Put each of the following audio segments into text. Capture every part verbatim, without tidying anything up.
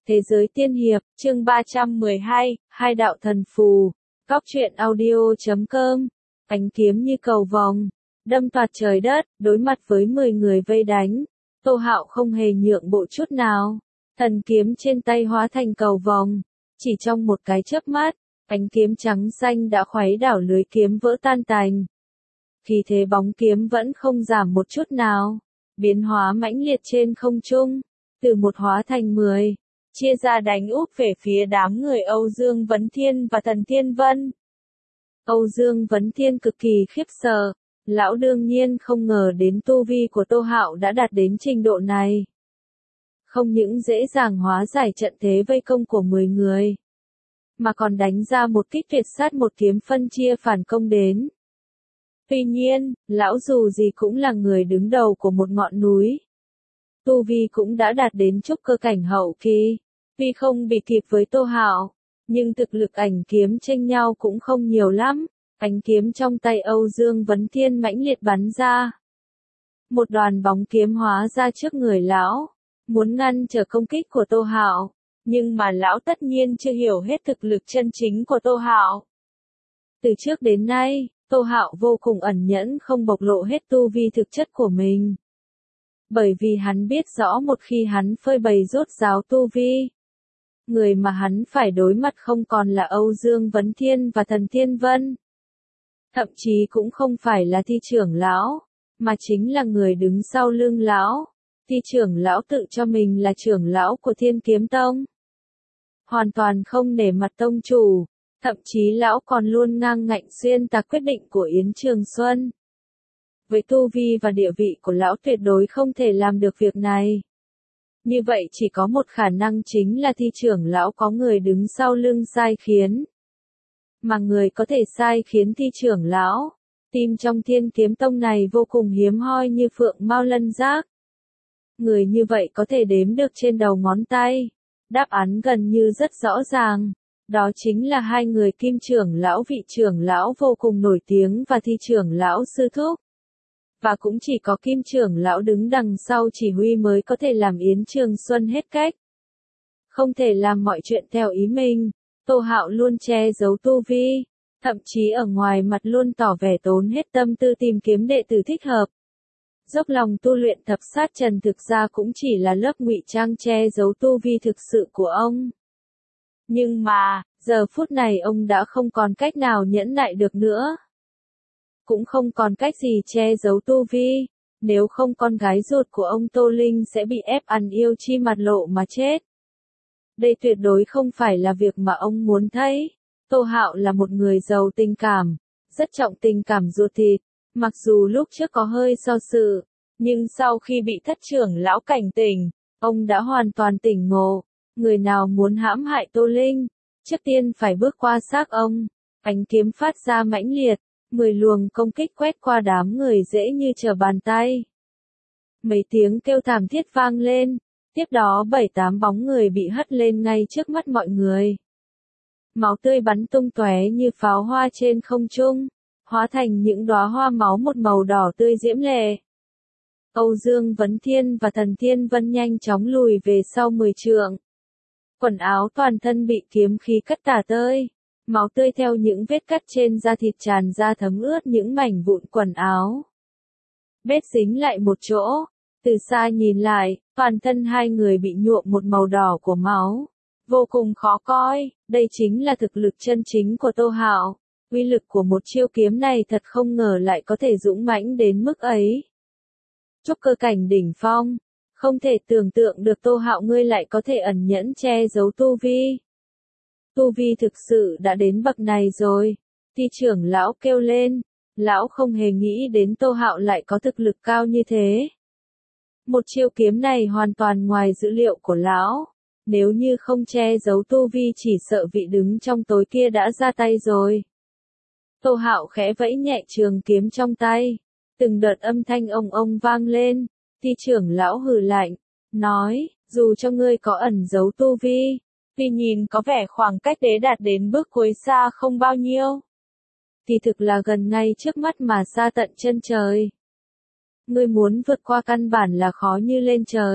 Thế giới tiên hiệp, chương ba trăm mười hai, hai đạo thần phù. Góc truyện audio chấm com. Ánh kiếm như cầu vồng, đâm toạc trời đất, đối mặt với mười người vây đánh. Tô Hạo không hề nhượng bộ chút nào. Thần kiếm trên tay hóa thành cầu vồng. Chỉ trong một cái chớp mắt, ánh kiếm trắng xanh đã khuấy đảo lưới kiếm vỡ tan tành. Khí thế bóng kiếm vẫn không giảm một chút nào. Biến hóa mãnh liệt trên không trung. Từ một hóa thành mười. Chia ra đánh úp về phía đám người Âu Dương Vấn Thiên và Thần Thiên Vân. Âu Dương Vấn Thiên cực kỳ khiếp sợ, lão đương nhiên không ngờ đến tu vi của Tô Hạo đã đạt đến trình độ này. Không những dễ dàng hóa giải trận thế vây công của mười người, mà còn đánh ra một kích tuyệt sát một kiếm phân chia phản công đến. Tuy nhiên, lão dù gì cũng là người đứng đầu của một ngọn núi. Tu vi cũng đã đạt đến trúc cơ cảnh hậu kỳ. Tuy không bị kịp với Tô Hạo, nhưng thực lực ảnh kiếm chênh nhau cũng không nhiều lắm. Ánh kiếm trong tay Âu Dương Vấn Thiên mãnh liệt bắn ra. Một đoàn bóng kiếm hóa ra trước người lão, muốn ngăn trở công kích của Tô Hạo, nhưng mà lão tất nhiên chưa hiểu hết thực lực chân chính của Tô Hạo. Từ trước đến nay, Tô Hạo vô cùng ẩn nhẫn không bộc lộ hết tu vi thực chất của mình. Bởi vì hắn biết rõ một khi hắn phơi bày rốt ráo tu vi, người mà hắn phải đối mặt không còn là Âu Dương Vấn Thiên và Thần Thiên Vân. Thậm chí cũng không phải là Thi trưởng lão, mà chính là người đứng sau lưng lão. Thi trưởng lão tự cho mình là trưởng lão của Thiên Kiếm Tông. Hoàn toàn không nể mặt tông chủ, thậm chí lão còn luôn ngang ngạnh xuyên tạc quyết định của Yến Trường Xuân. Với tu vi và địa vị của lão tuyệt đối không thể làm được việc này. Như vậy chỉ có một khả năng chính là Thi trưởng lão có người đứng sau lưng sai khiến. Mà người có thể sai khiến Thi trưởng lão, tìm trong Thiên Kiếm Tông này vô cùng hiếm hoi như Phượng Mao Lân Giác. Người như vậy có thể đếm được trên đầu ngón tay. Đáp án gần như rất rõ ràng. Đó chính là hai người Kim trưởng lão vị trưởng lão vô cùng nổi tiếng và Thi trưởng lão sư thúc. Và cũng chỉ có Kim trưởng lão đứng đằng sau chỉ huy mới có thể làm Yến Trường Xuân hết cách. Không thể làm mọi chuyện theo ý mình, Tô Hạo luôn che giấu tu vi, thậm chí ở ngoài mặt luôn tỏ vẻ tốn hết tâm tư tìm kiếm đệ tử thích hợp. Dốc lòng tu luyện thập sát trần thực ra cũng chỉ là lớp ngụy trang che giấu tu vi thực sự của ông. Nhưng mà, giờ phút này ông đã không còn cách nào nhẫn nại được nữa. Cũng không còn cách gì che giấu tu vi, nếu không con gái ruột của ông Tô Linh sẽ bị ép ăn yêu chi mặt lộ mà chết. Đây tuyệt đối không phải là việc mà ông muốn thấy. Tô Hạo là một người giàu tình cảm, rất trọng tình cảm ruột thịt, mặc dù lúc trước có hơi do sự, nhưng sau khi bị thất trưởng lão cảnh tỉnh, ông đã hoàn toàn tỉnh ngộ. Người nào muốn hãm hại Tô Linh, trước tiên phải bước qua xác ông. Ánh kiếm phát ra mãnh liệt. Mười luồng công kích quét qua đám người dễ như trở bàn tay. Mấy tiếng kêu thảm thiết vang lên, tiếp đó bảy tám bóng người bị hất lên ngay trước mắt mọi người. Máu tươi bắn tung tóe như pháo hoa trên không trung, hóa thành những đóa hoa máu một màu đỏ tươi diễm lệ. Âu Dương Vấn Thiên và Thần Thiên Vân nhanh chóng lùi về sau mười trượng. Quần áo toàn thân bị kiếm khí cắt tả tơi. Máu tươi theo những vết cắt trên da thịt tràn ra thấm ướt những mảnh vụn quần áo. Vết dính lại một chỗ, từ xa nhìn lại, toàn thân hai người bị nhuộm một màu đỏ của máu. Vô cùng khó coi, đây chính là thực lực chân chính của Tô Hạo. Uy lực của một chiêu kiếm này thật không ngờ lại có thể dũng mãnh đến mức ấy. Trúc cơ cảnh đỉnh phong, không thể tưởng tượng được Tô Hạo ngươi lại có thể ẩn nhẫn che giấu tu vi. Tu vi thực sự đã đến bậc này rồi. Thi trưởng lão kêu lên, lão không hề nghĩ đến Tô Hạo lại có thực lực cao như thế. Một chiêu kiếm này hoàn toàn ngoài dữ liệu của lão. Nếu như không che giấu tu vi chỉ sợ vị đứng trong tối kia đã ra tay rồi. Tô Hạo khẽ vẫy nhẹ trường kiếm trong tay. Từng đợt âm thanh ông ông vang lên. Thi trưởng lão hừ lạnh, nói, dù cho ngươi có ẩn giấu tu vi, tuy nhìn có vẻ khoảng cách đế đạt đến bước cuối xa không bao nhiêu, thì thực là gần ngay trước mắt mà xa tận chân trời. Ngươi muốn vượt qua căn bản là khó như lên trời.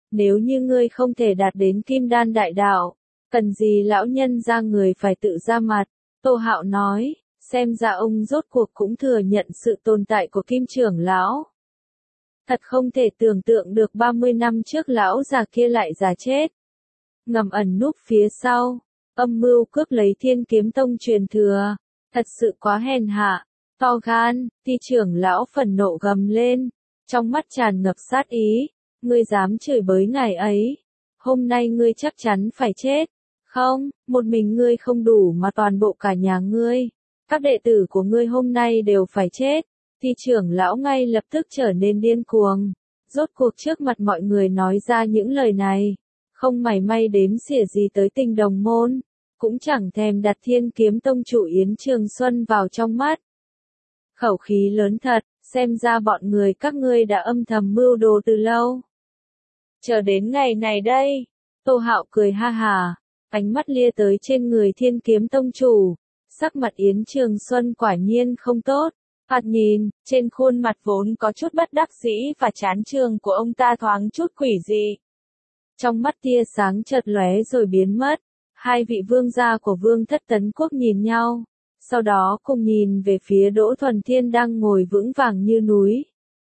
Nếu như ngươi không thể đạt đến kim đan đại đạo, cần gì lão nhân ra người phải tự ra mặt. Tô Hạo nói, xem ra ông rốt cuộc cũng thừa nhận sự tồn tại của Kim trưởng lão. Thật không thể tưởng tượng được ba mươi năm trước lão già kia lại già chết. Ngầm ẩn núp phía sau, âm mưu cướp lấy Thiên Kiếm Tông truyền thừa, thật sự quá hèn hạ, to gan. Ti trưởng lão phẫn nộ gầm lên, trong mắt tràn ngập sát ý, ngươi dám chửi bới ngài ấy, hôm nay ngươi chắc chắn phải chết. Không, một mình ngươi không đủ mà toàn bộ cả nhà ngươi, các đệ tử của ngươi hôm nay đều phải chết. Ti trưởng lão ngay lập tức trở nên điên cuồng, rốt cuộc trước mặt mọi người nói ra những lời này, không mảy may đếm xỉa gì tới Tình Đồng môn, cũng chẳng thèm đặt Thiên Kiếm Tông chủ Yến Trường Xuân vào trong mắt. Khẩu khí lớn thật, xem ra bọn người các ngươi đã âm thầm mưu đồ từ lâu. Chờ đến ngày này đây, Tô Hạo cười ha hà, ánh mắt lia tới trên người Thiên Kiếm Tông chủ, sắc mặt Yến Trường Xuân quả nhiên không tốt. Thoạt nhìn, trên khuôn mặt vốn có chút bất đắc dĩ và chán chường của ông ta thoáng chút quỷ dị. Trong mắt tia sáng chợt lóe rồi biến mất, hai vị vương gia của Vương Thất Tấn Quốc nhìn nhau, sau đó cùng nhìn về phía Đỗ Thuần Thiên đang ngồi vững vàng như núi.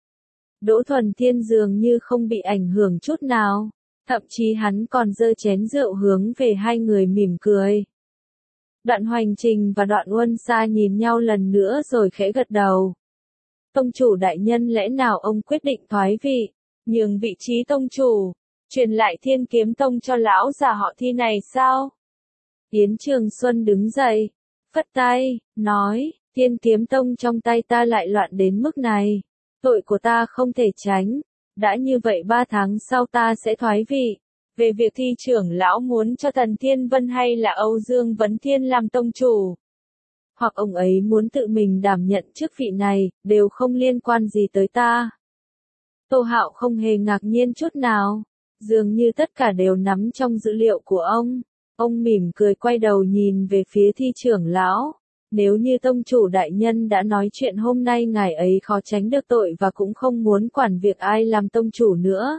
Đỗ Thuần Thiên dường như không bị ảnh hưởng chút nào, thậm chí hắn còn giơ chén rượu hướng về hai người mỉm cười. Đoạn Hoành Trình và Đoạn Uân Sa nhìn nhau lần nữa rồi khẽ gật đầu. Tông chủ đại nhân, lẽ nào ông quyết định thoái vị, nhường vị trí tông chủ, truyền lại Thiên Kiếm Tông cho lão già họ Thi này sao? Yến Trường Xuân đứng dậy, phất tay, nói, Thiên Kiếm Tông trong tay ta lại loạn đến mức này, tội của ta không thể tránh, đã như vậy ba tháng sau ta sẽ thoái vị. Về việc Thi trưởng lão muốn cho Tần Thiên Vân hay là Âu Dương Vấn Thiên làm tông chủ, hoặc ông ấy muốn tự mình đảm nhận chức vị này, đều không liên quan gì tới ta. Tô Hạo không hề ngạc nhiên chút nào, dường như tất cả đều nắm trong dữ liệu của ông. Ông mỉm cười quay đầu nhìn về phía Thi trưởng lão, nếu như tông chủ đại nhân đã nói chuyện hôm nay ngài ấy khó tránh được tội và cũng không muốn quản việc ai làm tông chủ nữa.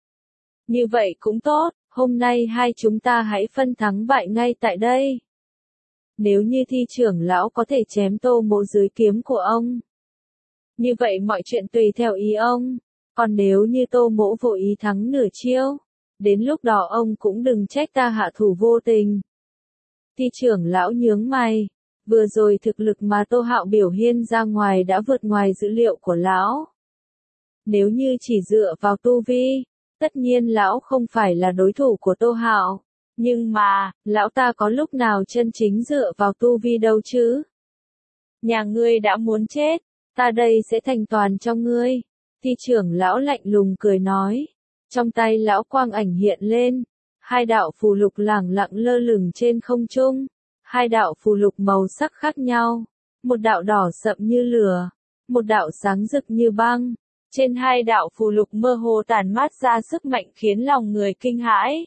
Như vậy cũng tốt, hôm nay hai chúng ta hãy phân thắng bại ngay tại đây. Nếu như Thi trưởng lão có thể chém Tô Mỗ dưới kiếm của ông, như vậy mọi chuyện tùy theo ý ông, còn nếu như Tô Mỗ vô ý thắng nửa chiêu, đến lúc đó ông cũng đừng trách ta hạ thủ vô tình. Thi trưởng lão nhướng mày, vừa rồi thực lực mà Tô Hạo biểu hiện ra ngoài đã vượt ngoài dữ liệu của lão. Nếu như chỉ dựa vào tu vi, tất nhiên lão không phải là đối thủ của Tô Hạo, nhưng mà, lão ta có lúc nào chân chính dựa vào tu vi đâu chứ? Nhà ngươi đã muốn chết, ta đây sẽ thành toàn cho ngươi. Thi trưởng lão lạnh lùng cười nói, trong tay lão quang ảnh hiện lên, hai đạo phù lục lẳng lặng lơ lửng trên không trung, hai đạo phù lục màu sắc khác nhau, một đạo đỏ sậm như lửa, một đạo sáng rực như băng. Trên hai đạo phù lục mơ hồ tản mát ra sức mạnh khiến lòng người kinh hãi.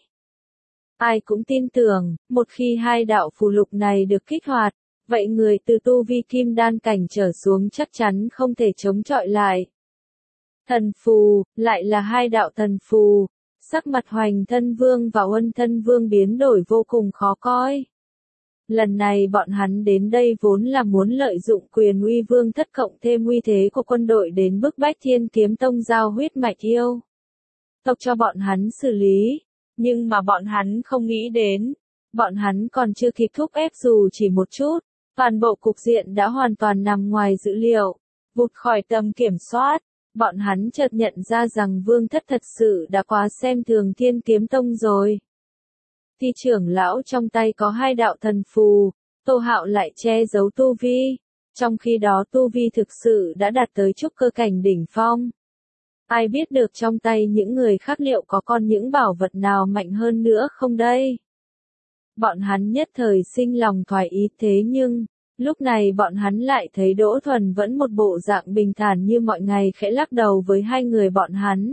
Ai cũng tin tưởng, một khi hai đạo phù lục này được kích hoạt, vậy người từ tu vi kim đan cảnh trở xuống chắc chắn không thể chống chọi lại. Thần phù, lại là hai đạo thần phù, sắc mặt Hoành Thân Vương và Uân Thân Vương biến đổi vô cùng khó coi. Lần này bọn hắn đến đây vốn là muốn lợi dụng quyền uy vương thất cộng thêm uy thế của quân đội đến bức bách Thiên Kiếm Tông giao huyết mạch yêu tộc cho bọn hắn xử lý, nhưng mà bọn hắn không nghĩ đến, bọn hắn còn chưa kịp thúc ép dù chỉ một chút, toàn bộ cục diện đã hoàn toàn nằm ngoài dữ liệu, vụt khỏi tầm kiểm soát, bọn hắn chợt nhận ra rằng vương thất thật sự đã quá xem thường Thiên Kiếm Tông rồi. Thi trưởng lão trong tay có hai đạo thần phù, Tô Hạo lại che giấu tu vi, trong khi đó tu vi thực sự đã đạt tới trúc cơ cảnh đỉnh phong. Ai biết được trong tay những người khác liệu có còn những bảo vật nào mạnh hơn nữa không đây? Bọn hắn nhất thời sinh lòng thoái ý, thế nhưng, lúc này bọn hắn lại thấy Đỗ Thuần vẫn một bộ dạng bình thản như mọi ngày, khẽ lắc đầu với hai người bọn hắn.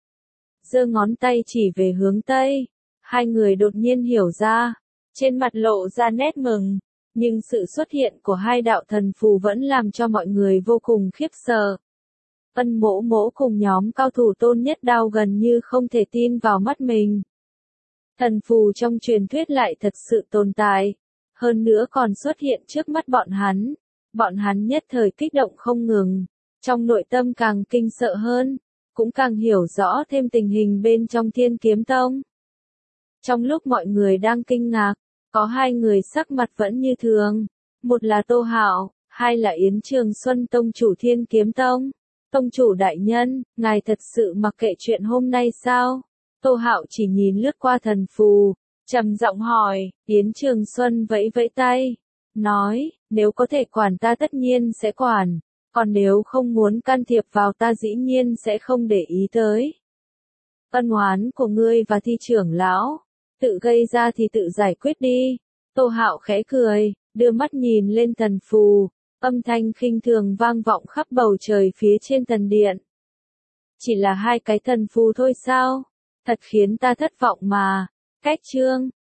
Giơ ngón tay chỉ về hướng Tây. Hai người đột nhiên hiểu ra, trên mặt lộ ra nét mừng, nhưng sự xuất hiện của hai đạo thần phù vẫn làm cho mọi người vô cùng khiếp sợ. Ân Mỗ Mỗ cùng nhóm cao thủ Tôn Nhất Đao gần như không thể tin vào mắt mình. Thần phù trong truyền thuyết lại thật sự tồn tại, hơn nữa còn xuất hiện trước mắt bọn hắn. Bọn hắn nhất thời kích động không ngừng, trong nội tâm càng kinh sợ hơn, cũng càng hiểu rõ thêm tình hình bên trong Thiên Kiếm Tông. Trong lúc mọi người đang kinh ngạc, có hai người sắc mặt vẫn như thường, một là Tô Hạo, hai là Yến Trường Xuân tông chủ Thiên Kiếm Tông. Tông chủ đại nhân, ngài thật sự mặc kệ chuyện hôm nay sao? Tô Hạo chỉ nhìn lướt qua thần phù, trầm giọng hỏi. Yến Trường Xuân vẫy vẫy tay, nói, nếu có thể quản ta tất nhiên sẽ quản, còn nếu không muốn can thiệp vào ta dĩ nhiên sẽ không để ý tới. Ân oán của ngươi và Thi trưởng lão, tự gây ra thì tự giải quyết đi. Tô Hạo khẽ cười, đưa mắt nhìn lên thần phù, âm thanh khinh thường vang vọng khắp bầu trời phía trên thần điện. Chỉ là hai cái thần phù thôi sao? Thật khiến ta thất vọng mà. Cách chương